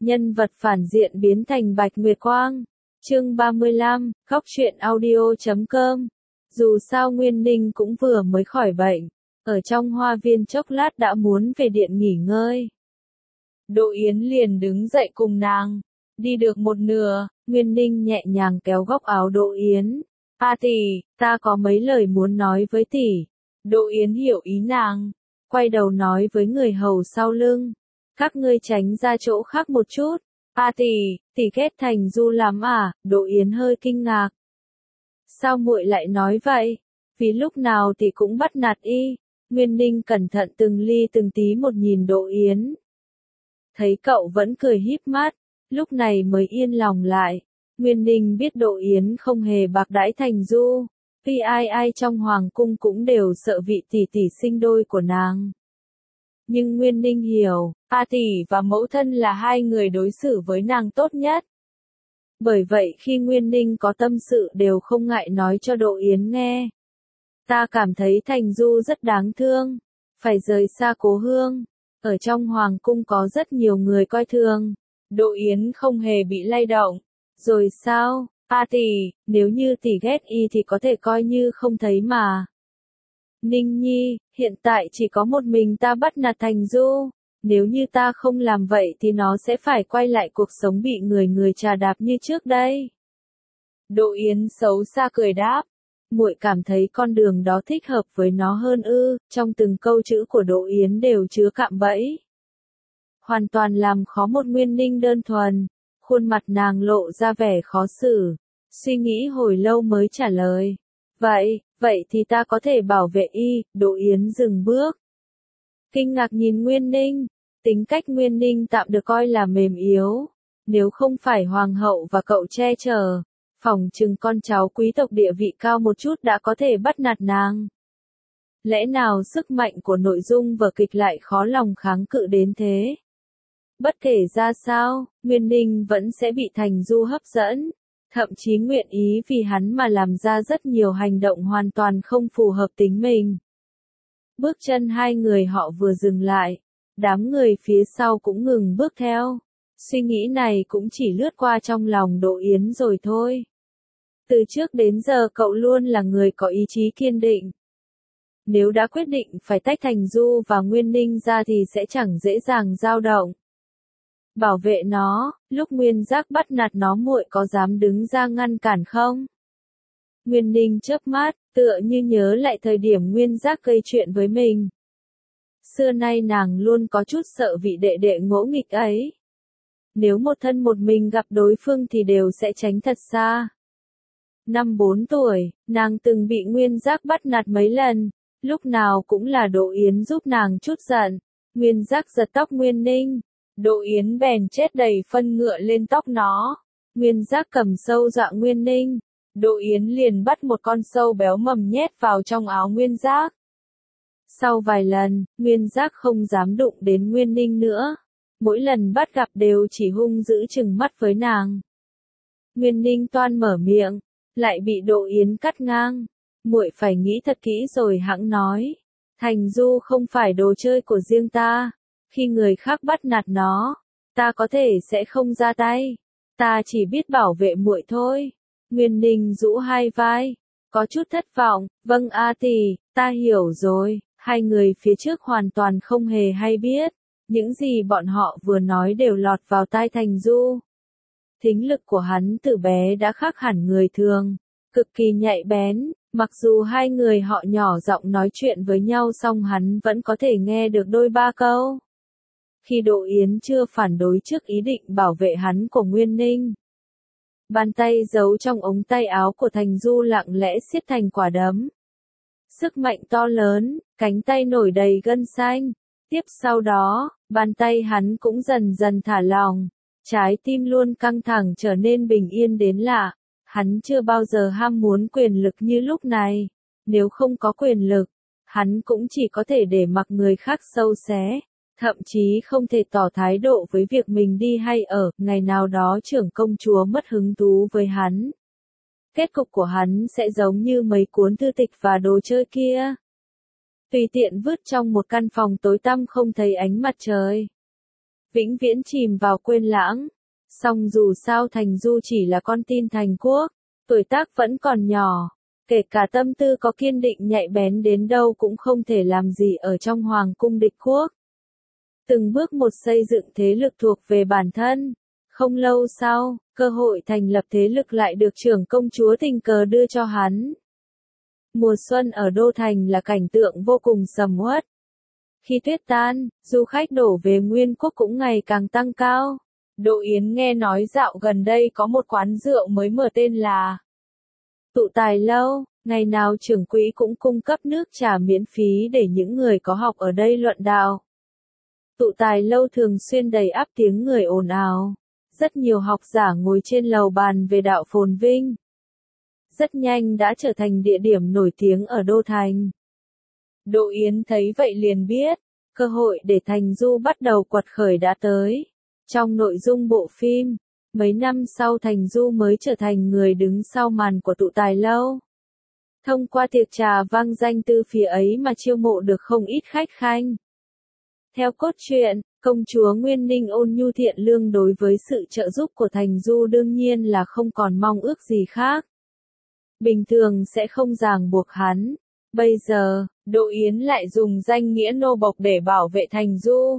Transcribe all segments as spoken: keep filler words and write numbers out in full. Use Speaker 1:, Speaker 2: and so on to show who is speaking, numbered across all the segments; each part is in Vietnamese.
Speaker 1: Nhân vật phản diện biến thành Bạch Nguyệt Quang. Chương ba mươi lăm, Góc truyện audio chấm com. Dù sao Nguyên Ninh cũng vừa mới khỏi bệnh, ở trong hoa viên chốc lát đã muốn về điện nghỉ ngơi. Đỗ Yến liền đứng dậy cùng nàng. Đi được một nửa, Nguyên Ninh nhẹ nhàng kéo góc áo Đỗ Yến. A tỷ, ta có mấy lời muốn nói với tỷ. Đỗ Yến hiểu ý nàng, quay đầu nói với người hầu sau lưng. Các ngươi tránh ra chỗ khác một chút. A tỷ, tỷ ghét Thành Du lắm à? Đỗ Yến hơi kinh ngạc. Sao muội lại nói vậy? Vì lúc nào tỷ cũng bắt nạt y. Nguyên Ninh cẩn thận từng ly từng tí một nhìn Đỗ Yến. Thấy cậu vẫn cười híp mắt, lúc này mới yên lòng lại. Nguyên Ninh biết Đỗ Yến không hề bạc đãi Thành Du, vì ai ai trong hoàng cung cũng đều sợ vị tỷ tỷ sinh đôi của nàng. Nhưng Nguyên Ninh hiểu, A tỷ và mẫu thân là hai người đối xử với nàng tốt nhất. Bởi vậy khi Nguyên Ninh có tâm sự đều không ngại nói cho Đỗ Yến nghe. Ta cảm thấy Thành Du rất đáng thương, phải rời xa cố hương. Ở trong hoàng cung có rất nhiều người coi thường. Đỗ Yến không hề bị lay động. Rồi sao, A tỷ, nếu như tỷ ghét y thì có thể coi như không thấy mà. Ninh Nhi, hiện tại chỉ có một mình ta bắt nạt Thành Du. Nếu như ta không làm vậy thì nó sẽ phải quay lại cuộc sống bị người người trà đạp như trước đây. Đỗ Yến xấu xa cười đáp. Muội cảm thấy con đường đó thích hợp với nó hơn ư? Trong từng câu chữ của Đỗ Yến đều chứa cạm bẫy. Hoàn toàn làm khó một Nguyên Ninh đơn thuần. Khuôn mặt nàng lộ ra vẻ khó xử. Suy nghĩ hồi lâu mới trả lời. Vậy, vậy thì ta có thể bảo vệ y. Đỗ Yến dừng bước. Kinh ngạc nhìn Nguyên Ninh. Tính cách Nguyên Ninh tạm được coi là mềm yếu. Nếu không phải hoàng hậu và cậu che chở, phỏng chừng con cháu quý tộc địa vị cao một chút đã có thể bắt nạt nàng. Lẽ nào sức mạnh của nội dung vở kịch lại khó lòng kháng cự đến thế? Bất kể ra sao, Nguyên Ninh vẫn sẽ bị Thành Du hấp dẫn, thậm chí nguyện ý vì hắn mà làm ra rất nhiều hành động hoàn toàn không phù hợp tính mình. Bước chân hai người họ vừa dừng lại, đám người phía sau cũng ngừng bước theo. Suy nghĩ này cũng chỉ lướt qua trong lòng Đỗ Yến rồi thôi. Từ trước đến giờ cậu luôn là người có ý chí kiên định. Nếu đã quyết định phải tách Thành Du và Nguyên Ninh ra thì sẽ chẳng dễ dàng dao động. Bảo vệ nó, lúc Nguyên Giác bắt nạt nó muội có dám đứng ra ngăn cản không? Nguyên Ninh chớp mắt, tựa như nhớ lại thời điểm Nguyên Giác gây chuyện với mình. Xưa nay nàng luôn có chút sợ vị đệ đệ ngỗ nghịch ấy. Nếu một thân một mình gặp đối phương thì đều sẽ tránh thật xa. Năm bốn tuổi, nàng từng bị Nguyên Giác bắt nạt mấy lần, lúc nào cũng là Đỗ Yến giúp nàng chút giận. Nguyên Giác giật tóc Nguyên Ninh, Đỗ Yến bèn chết đầy phân ngựa lên tóc nó. Nguyên Giác cầm sâu dọa Nguyên Ninh, Đỗ Yến liền bắt một con sâu béo mầm nhét vào trong áo Nguyên Giác. Sau vài lần, Nguyên Giác không dám đụng đến Nguyên Ninh nữa. Mỗi lần bắt gặp đều chỉ hung dữ trừng mắt với nàng. Nguyên Ninh toan mở miệng, lại bị Đỗ Yến cắt ngang. Muội phải nghĩ thật kỹ rồi hẵng nói. Thành Du không phải đồ chơi của riêng ta. Khi người khác bắt nạt nó, ta có thể sẽ không ra tay. Ta chỉ biết bảo vệ muội thôi. Nguyên Ninh rũ hai vai, có chút thất vọng. Vâng A tỷ, ta hiểu rồi. Hai người phía trước hoàn toàn không hề hay biết. Những gì bọn họ vừa nói đều lọt vào tai Thành Du. Thính lực của hắn từ bé đã khác hẳn người thường, cực kỳ nhạy bén, mặc dù hai người họ nhỏ giọng nói chuyện với nhau song hắn vẫn có thể nghe được đôi ba câu. Khi Đỗ Yến chưa phản đối trước ý định bảo vệ hắn của Nguyên Ninh, bàn tay giấu trong ống tay áo của Thành Du lặng lẽ siết thành quả đấm. Sức mạnh to lớn, cánh tay nổi đầy gân xanh. Tiếp sau đó, bàn tay hắn cũng dần dần thả lỏng, trái tim luôn căng thẳng trở nên bình yên đến lạ. Hắn chưa bao giờ ham muốn quyền lực như lúc này. Nếu không có quyền lực, hắn cũng chỉ có thể để mặc người khác sâu xé, thậm chí không thể tỏ thái độ với việc mình đi hay ở. Ngày nào đó trưởng công chúa mất hứng thú với hắn. Kết cục của hắn sẽ giống như mấy cuốn thư tịch và đồ chơi kia. Tùy tiện vứt trong một căn phòng tối tăm không thấy ánh mặt trời. vĩnh viễn chìm vào quên lãng. Song dù sao Thành Du chỉ là con tin Thành Quốc, tuổi tác vẫn còn nhỏ, kể cả tâm tư có kiên định nhạy bén đến đâu cũng không thể làm gì ở trong hoàng cung địch quốc. Từng bước một xây dựng thế lực thuộc về bản thân. Không lâu sau, cơ hội thành lập thế lực lại được trưởng công chúa tình cờ đưa cho hắn. Mùa xuân ở Đô Thành là cảnh tượng vô cùng sầm uất. Khi tuyết tan, du khách đổ về Nguyên Quốc cũng ngày càng tăng cao. Đỗ Yến nghe nói dạo gần đây có một quán rượu mới mở tên là Tụ Tài Lâu, ngày nào trưởng quỹ cũng cung cấp nước trà miễn phí để những người có học ở đây luận đạo. Tụ Tài Lâu thường xuyên đầy ắp tiếng người ồn ào. Rất nhiều học giả ngồi trên lầu bàn về đạo phồn vinh. Rất nhanh đã trở thành địa điểm nổi tiếng ở Đô Thành. Đỗ Yến thấy vậy liền biết, cơ hội để Thành Du bắt đầu quật khởi đã tới. Trong nội dung bộ phim, mấy năm sau Thành Du mới trở thành người đứng sau màn của Tụ Tài Lâu. Thông qua tiệc trà vang danh từ phía ấy mà chiêu mộ được không ít khách khanh. Theo cốt truyện, công chúa Nguyên Ninh ôn nhu thiện lương đối với sự trợ giúp của Thành Du đương nhiên là không còn mong ước gì khác. Bình thường sẽ không ràng buộc hắn. Bây giờ, Đỗ Yến lại dùng danh nghĩa nô bộc để bảo vệ Thành Du.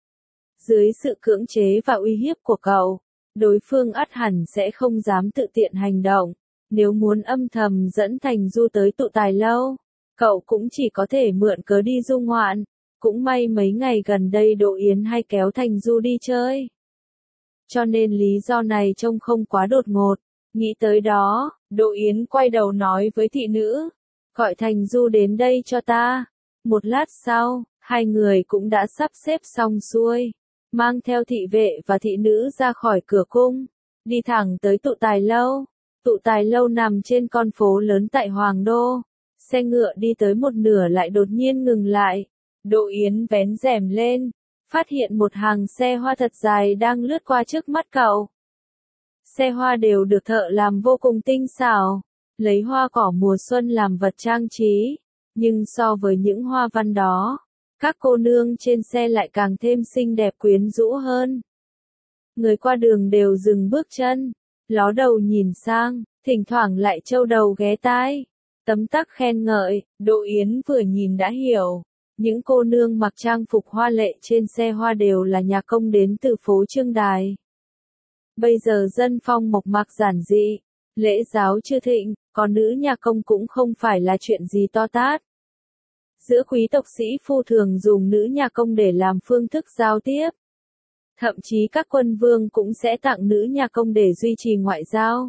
Speaker 1: Dưới sự cưỡng chế và uy hiếp của cậu, đối phương ắt hẳn sẽ không dám tự tiện hành động. Nếu muốn âm thầm dẫn Thành Du tới Tụ Tài Lâu, cậu cũng chỉ có thể mượn cớ đi du ngoạn. Cũng may mấy ngày gần đây Đỗ Yến hay kéo Thành Du đi chơi. Cho nên lý do này trông không quá đột ngột. Nghĩ tới đó, Đỗ Yến quay đầu nói với thị nữ, gọi Thành Du đến đây cho ta. Một lát sau, hai người cũng đã sắp xếp xong xuôi, mang theo thị vệ và thị nữ ra khỏi cửa cung, đi thẳng tới Tụ Tài Lâu. Tụ Tài Lâu nằm trên con phố lớn tại Hoàng Đô. Xe ngựa đi tới một nửa lại đột nhiên ngừng lại. Đỗ Yến vén rèm lên, phát hiện một hàng xe hoa thật dài đang lướt qua trước mắt cậu. Xe hoa đều được thợ làm vô cùng tinh xảo, lấy hoa cỏ mùa xuân làm vật trang trí, nhưng so với những hoa văn đó, các cô nương trên xe lại càng thêm xinh đẹp quyến rũ hơn. Người qua đường đều dừng bước chân, ló đầu nhìn sang, thỉnh thoảng lại trâu đầu ghé tai, tấm tắc khen ngợi. Đỗ Yến vừa nhìn đã hiểu. Những cô nương mặc trang phục hoa lệ trên xe hoa đều là nhà công đến từ phố Trương Đài. Bây giờ dân phong mộc mạc giản dị, lễ giáo chưa thịnh, còn nữ nhà công cũng không phải là chuyện gì to tát. Giữa quý tộc sĩ phu thường dùng nữ nhà công để làm phương thức giao tiếp. Thậm chí các quân vương cũng sẽ tặng nữ nhà công để duy trì ngoại giao.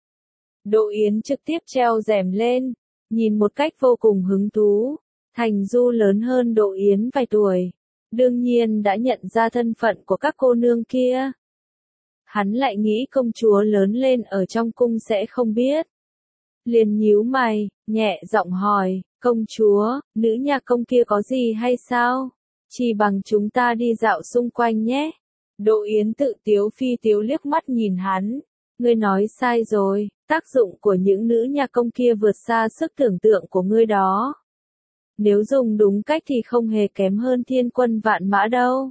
Speaker 1: Đỗ Yến trực tiếp treo rèm lên, nhìn một cách vô cùng hứng thú. Thành Du lớn hơn Đỗ Yến vài tuổi, đương nhiên đã nhận ra thân phận của các cô nương kia. Hắn lại nghĩ công chúa lớn lên ở trong cung sẽ không biết. Liền nhíu mày, nhẹ giọng hỏi, công chúa, nữ nhà công kia có gì hay sao? Chỉ bằng chúng ta đi dạo xung quanh nhé. Đỗ Yến tự tiếu phi tiếu liếc mắt nhìn hắn. Ngươi nói sai rồi, tác dụng của những nữ nhà công kia vượt xa sức tưởng tượng của ngươi đó. Nếu dùng đúng cách thì không hề kém hơn thiên quân vạn mã đâu.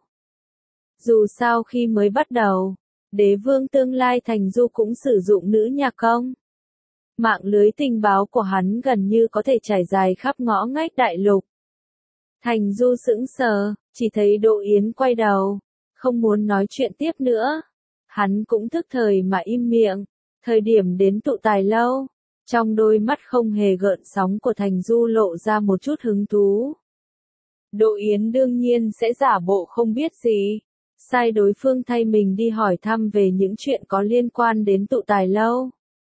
Speaker 1: Dù sao khi mới bắt đầu, đế vương tương lai Thành Du cũng sử dụng nữ nhạc công. Mạng lưới tình báo của hắn gần như có thể trải dài khắp ngõ ngách đại lục. Thành Du sững sờ, chỉ thấy Đỗ Yến quay đầu, không muốn nói chuyện tiếp nữa. Hắn cũng thức thời mà im miệng. Thời điểm đến Tụ Tài Lâu, trong đôi mắt không hề gợn sóng của Thành Du lộ ra một chút hứng thú. Đỗ Yến đương nhiên sẽ giả bộ không biết gì, sai đối phương thay mình đi hỏi thăm về những chuyện có liên quan đến Tụ Tài Lâu.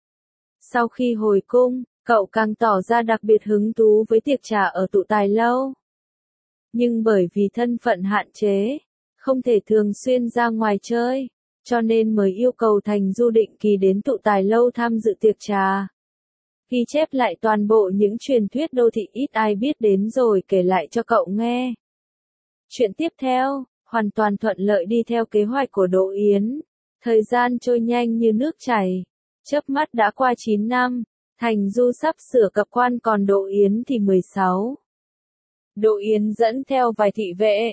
Speaker 1: Sau khi hồi cung, cậu càng tỏ ra đặc biệt hứng thú với tiệc trà ở Tụ Tài Lâu. Nhưng bởi vì thân phận hạn chế, không thể thường xuyên ra ngoài chơi, cho nên mới yêu cầu Thành Du định kỳ đến Tụ Tài Lâu tham dự tiệc trà. Ghi chép lại toàn bộ những truyền thuyết đô thị ít ai biết đến rồi kể lại cho cậu nghe. Chuyện tiếp theo, hoàn toàn thuận lợi đi theo kế hoạch của Đỗ Yến. Thời gian trôi nhanh như nước chảy. Chớp mắt đã qua chín năm, Thành Du sắp sửa cập quan còn Đỗ Yến thì mười sáu. Đỗ Yến dẫn theo vài thị vệ,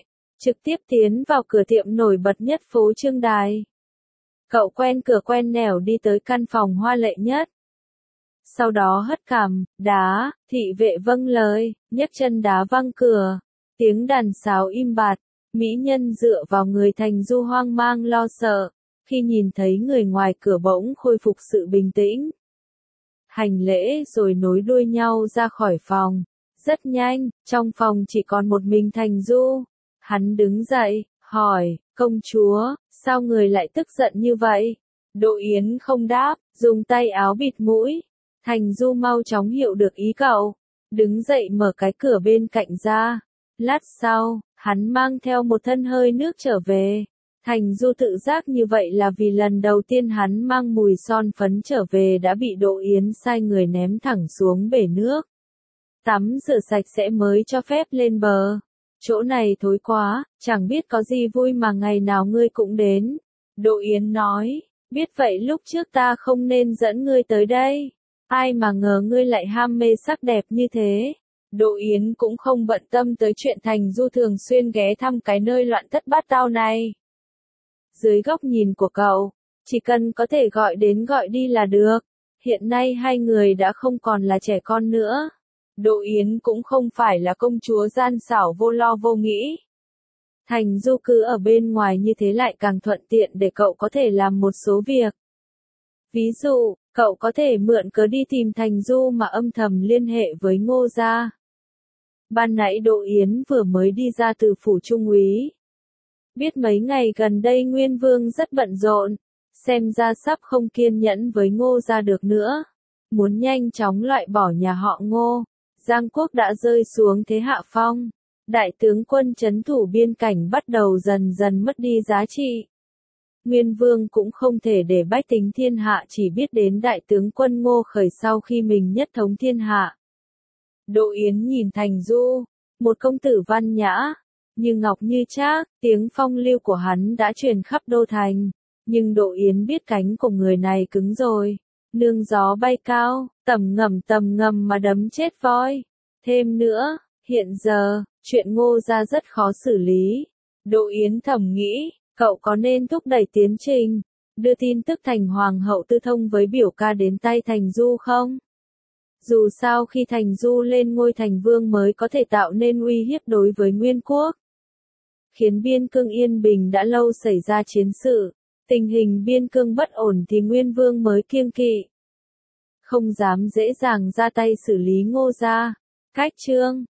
Speaker 1: trực tiếp tiến vào cửa tiệm nổi bật nhất phố Trương Đài. Cậu quen cửa quen nẻo đi tới căn phòng hoa lệ nhất. Sau đó hất cằm, đá, thị vệ vâng lời, nhấc chân đá văng cửa. Tiếng đàn sáo im bặt, mỹ nhân dựa vào người Thành Du hoang mang lo sợ, khi nhìn thấy người ngoài cửa bỗng khôi phục sự bình tĩnh. Hành lễ rồi nối đuôi nhau ra khỏi phòng. Rất nhanh, trong phòng chỉ còn một mình Thành Du. Hắn đứng dậy, hỏi, công chúa, sao người lại tức giận như vậy? Đỗ Yến không đáp, dùng tay áo bịt mũi. Thành Du mau chóng hiểu được ý cậu. Đứng dậy mở cái cửa bên cạnh ra. Lát sau, hắn mang theo một thân hơi nước trở về. Thành Du tự giác như vậy là vì lần đầu tiên hắn mang mùi son phấn trở về đã bị Đỗ Yến sai người ném thẳng xuống bể nước. Tắm rửa sạch sẽ mới cho phép lên bờ. Chỗ này thối quá, chẳng biết có gì vui mà ngày nào ngươi cũng đến. Đỗ Yến nói, biết vậy lúc trước ta không nên dẫn ngươi tới đây. Ai mà ngờ ngươi lại ham mê sắc đẹp như thế. Đỗ Yến cũng không bận tâm tới chuyện Thành Du thường xuyên ghé thăm cái nơi loạn thất bát tao này. Dưới góc nhìn của cậu, chỉ cần có thể gọi đến gọi đi là được. Hiện nay hai người đã không còn là trẻ con nữa. Đỗ Yến cũng không phải là công chúa gian xảo vô lo vô nghĩ. Thành Du cứ ở bên ngoài như thế lại càng thuận tiện để cậu có thể làm một số việc. Ví dụ, cậu có thể mượn cớ đi tìm Thành Du mà âm thầm liên hệ với Ngô gia. Ban nãy Đỗ Yến vừa mới đi ra từ phủ trung úy. Biết mấy ngày gần đây Nguyên Vương rất bận rộn, xem ra sắp không kiên nhẫn với Ngô gia được nữa. Muốn nhanh chóng loại bỏ nhà họ Ngô, Giang Quốc đã rơi xuống thế hạ phong. Đại tướng quân trấn thủ biên cảnh bắt đầu dần dần mất đi giá trị. Nguyên Vương cũng không thể để bách tính thiên hạ chỉ biết đến đại tướng quân Ngô Khởi sau khi mình nhất thống thiên hạ. Đỗ Yến nhìn Thành Du, một công tử văn nhã, như ngọc như trác, tiếng phong lưu của hắn đã truyền khắp đô thành. Nhưng Đỗ Yến biết cánh của người này cứng rồi, nương gió bay cao, tầm ngầm tầm ngầm mà đấm chết voi. Thêm nữa, hiện giờ, chuyện Ngô gia rất khó xử lý. Đỗ Yến thầm nghĩ, cậu có nên thúc đẩy tiến trình, đưa tin tức thành hoàng hậu tư thông với biểu ca đến tay Thành Du không? Dù sao khi Thành Du lên ngôi thành vương mới có thể tạo nên uy hiếp đối với Nguyên quốc. Khiến biên cương yên bình đã lâu xảy ra chiến sự, tình hình biên cương bất ổn thì Nguyên Vương mới kiêng kỵ. Không dám dễ dàng ra tay xử lý Ngô gia. Cách chương